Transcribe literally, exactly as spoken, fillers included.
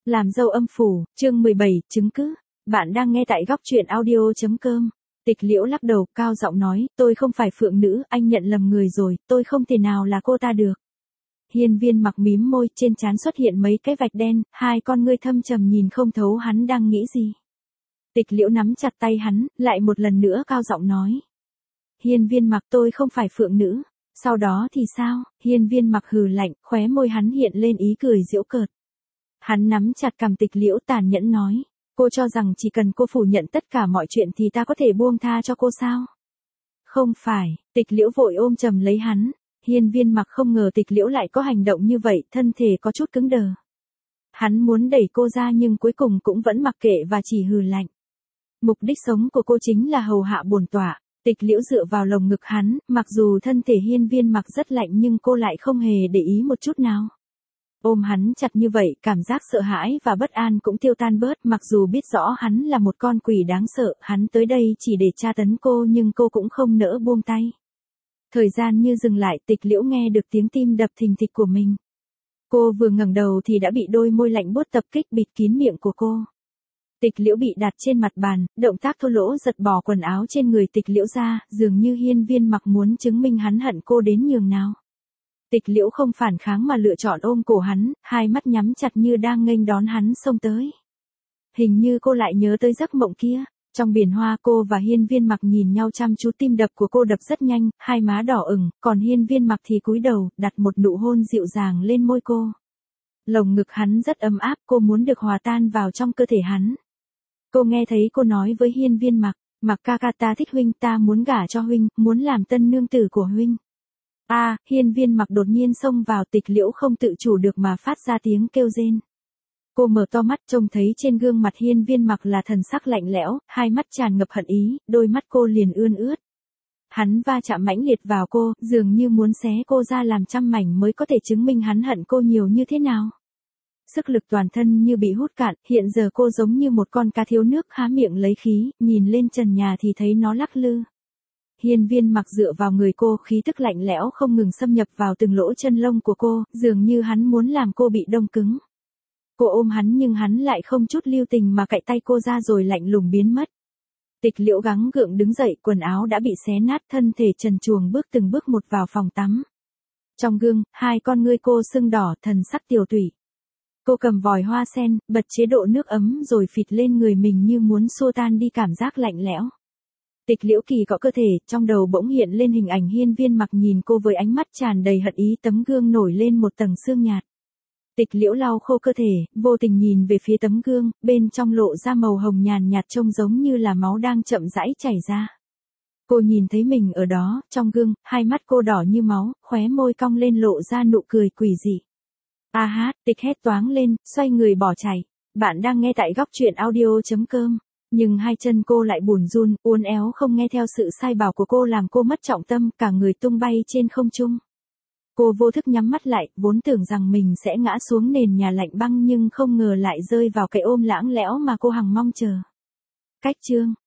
Làm dâu âm phủ, chương mười bảy, chứng cứ. Bạn đang nghe tại góc truyện audio.com. Tịch Liễu lắc đầu, cao giọng nói, tôi không phải phượng nữ, anh nhận lầm người rồi, tôi không thể nào là cô ta được. Hiên Viên Mặc mím môi, trên trán xuất hiện mấy cái vạch đen, hai con ngươi thâm trầm nhìn không thấu hắn đang nghĩ gì. Tịch Liễu nắm chặt tay hắn, lại một lần nữa cao giọng nói. Hiên Viên Mặc, tôi không phải phượng nữ. Sau đó thì sao? Hiên Viên Mặc hừ lạnh, khóe môi hắn hiện lên ý cười giễu cợt. Hắn nắm chặt cằm Tịch Liễu, tàn nhẫn nói, cô cho rằng chỉ cần cô phủ nhận tất cả mọi chuyện thì ta có thể buông tha cho cô sao? Không phải. Tịch Liễu vội ôm chầm lấy hắn. Hiên Viên Mặc không ngờ Tịch Liễu lại có hành động như vậy, thân thể có chút cứng đờ. Hắn muốn đẩy cô ra nhưng cuối cùng cũng vẫn mặc kệ và chỉ hừ lạnh. Mục đích sống của cô chính là hầu hạ bổn tọa. Tịch Liễu dựa vào lồng ngực hắn, mặc dù thân thể Hiên Viên Mặc rất lạnh nhưng cô lại không hề để ý một chút nào. Ôm hắn chặt như vậy, cảm giác sợ hãi và bất an cũng tiêu tan bớt, mặc dù biết rõ hắn là một con quỷ đáng sợ, hắn tới đây chỉ để tra tấn cô nhưng cô cũng không nỡ buông tay. Thời gian như dừng lại, Tịch Liễu nghe được tiếng tim đập thình thịch của mình. Cô vừa ngẩng đầu thì đã bị đôi môi lạnh buốt tập kích bịt kín miệng của cô. Tịch Liễu bị đặt trên mặt bàn, động tác thô lỗ giật bỏ quần áo trên người Tịch Liễu ra, dường như Hiên Viên Mặc muốn chứng minh hắn hận cô đến nhường nào. Tịch Liễu không phản kháng mà lựa chọn ôm cổ hắn, hai mắt nhắm chặt như đang nghênh đón hắn xông tới. Hình như cô lại nhớ tới giấc mộng kia. Trong biển hoa, cô và Hiên Viên Mặc nhìn nhau chăm chú, tim đập của cô đập rất nhanh, hai má đỏ ửng, còn Hiên Viên Mặc thì cúi đầu, đặt một nụ hôn dịu dàng lên môi cô. Lồng ngực hắn rất ấm áp, cô muốn được hòa tan vào trong cơ thể hắn. Cô nghe thấy cô nói với Hiên Viên Mặc, Mặc ca ca, ta thích huynh, ta muốn gả cho huynh, muốn làm tân nương tử của huynh. A, à, Hiên Viên Mặc đột nhiên xông vào, Tịch Liễu không tự chủ được mà phát ra tiếng kêu rên. Cô mở to mắt, trông thấy trên gương mặt Hiên Viên Mặc là thần sắc lạnh lẽo, hai mắt tràn ngập hận ý, đôi mắt cô liền ươn ướt. Hắn va chạm mãnh liệt vào cô, dường như muốn xé cô ra làm trăm mảnh mới có thể chứng minh hắn hận cô nhiều như thế nào. Sức lực toàn thân như bị hút cạn, hiện giờ cô giống như một con cá thiếu nước há miệng lấy khí, nhìn lên trần nhà thì thấy nó lắc lư. Hiên Viên Mặc dựa vào người cô, khí tức lạnh lẽo không ngừng xâm nhập vào từng lỗ chân lông của cô, dường như hắn muốn làm cô bị đông cứng. Cô ôm hắn nhưng hắn lại không chút lưu tình mà cạy tay cô ra rồi lạnh lùng biến mất. Tịch Liễu gắng gượng đứng dậy, quần áo đã bị xé nát, thân thể trần truồng bước từng bước một vào phòng tắm. Trong gương, hai con ngươi cô sưng đỏ, thần sắc tiều tụy. Cô cầm vòi hoa sen, bật chế độ nước ấm rồi phịt lên người mình như muốn xua tan đi cảm giác lạnh lẽo. Tịch Liễu kỳ cọ cơ thể, trong đầu bỗng hiện lên hình ảnh Hiên Viên Mặc nhìn cô với ánh mắt tràn đầy hận ý, tấm gương nổi lên một tầng sương nhạt. Tịch Liễu lau khô cơ thể, vô tình nhìn về phía tấm gương, bên trong lộ ra màu hồng nhàn nhạt trông giống như là máu đang chậm rãi chảy ra. Cô nhìn thấy mình ở đó, trong gương, hai mắt cô đỏ như máu, khóe môi cong lên lộ ra nụ cười quỷ dị. A hát, Tịch hét toáng lên, xoay người bỏ chạy. Bạn đang nghe tại góc truyện audio.com. Nhưng hai chân cô lại bủn run, uốn éo không nghe theo sự sai bảo của cô làm cô mất trọng tâm, cả người tung bay trên không trung. Cô vô thức nhắm mắt lại, vốn tưởng rằng mình sẽ ngã xuống nền nhà lạnh băng nhưng không ngờ lại rơi vào cái ôm lãng lẽo mà cô hằng mong chờ. Cách chương